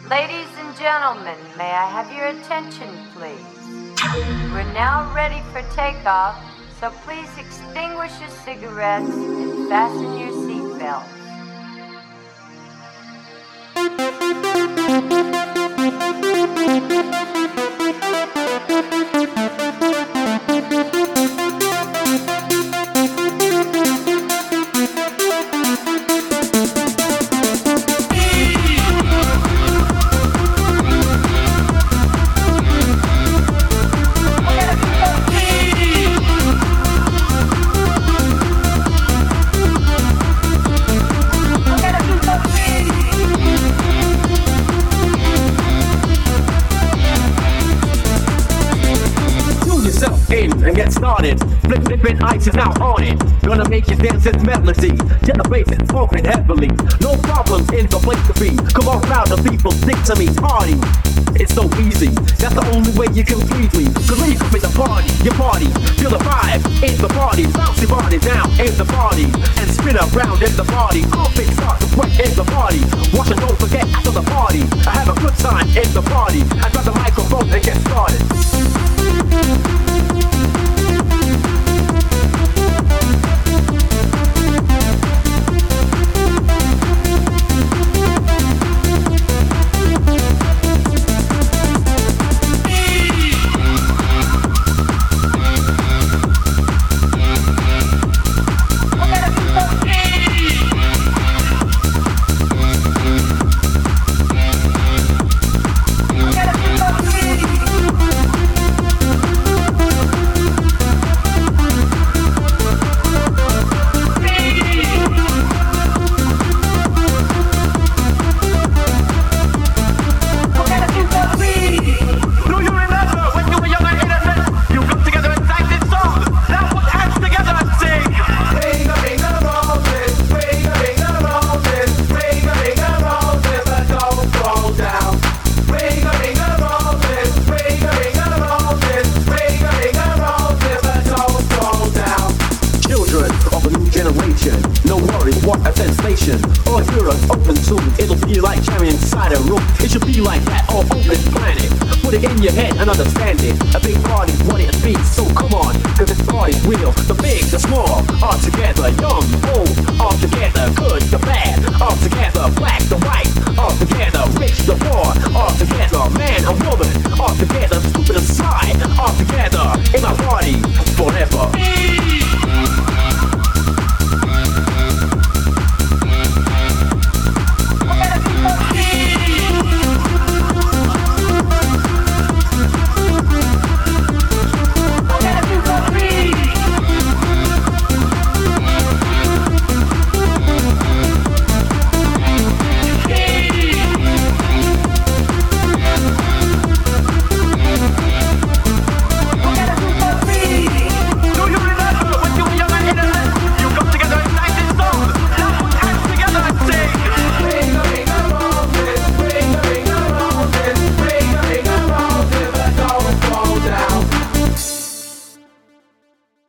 Ladies and gentlemen, may I have your attention, please? We're now ready for takeoff, so please extinguish your cigarettes and fasten your seatbelts. And get started. Flipping ice is now on it. Gonna make you dance this melody. Get the bass and pumping heavily. No problems in the place to be. Come on, crowd of people, stick to me, party. It's so easy. That's the only way you can please me. Cause when you come in the party, your party. Feel the vibe in the party. Bounce your body down in the party. And spin around in the party. All things start to sweat in the party. Watch and don't forget after the party. I have a good time in the party. I grab the microphone and get started. No worries, what a sensation. All Europe open soon. It'll be like cherry inside a room. It should be like that all over this planet. Put it in your head and understand it. A big party's what it means, so come on. Cause this party's real. The big, the small, all together. Young, old, all together. Good, the bad, all together. Black, the white, all together. Rich, the poor, all together. Man and woman, all together. Stupid and sly, all together. In my party, forever.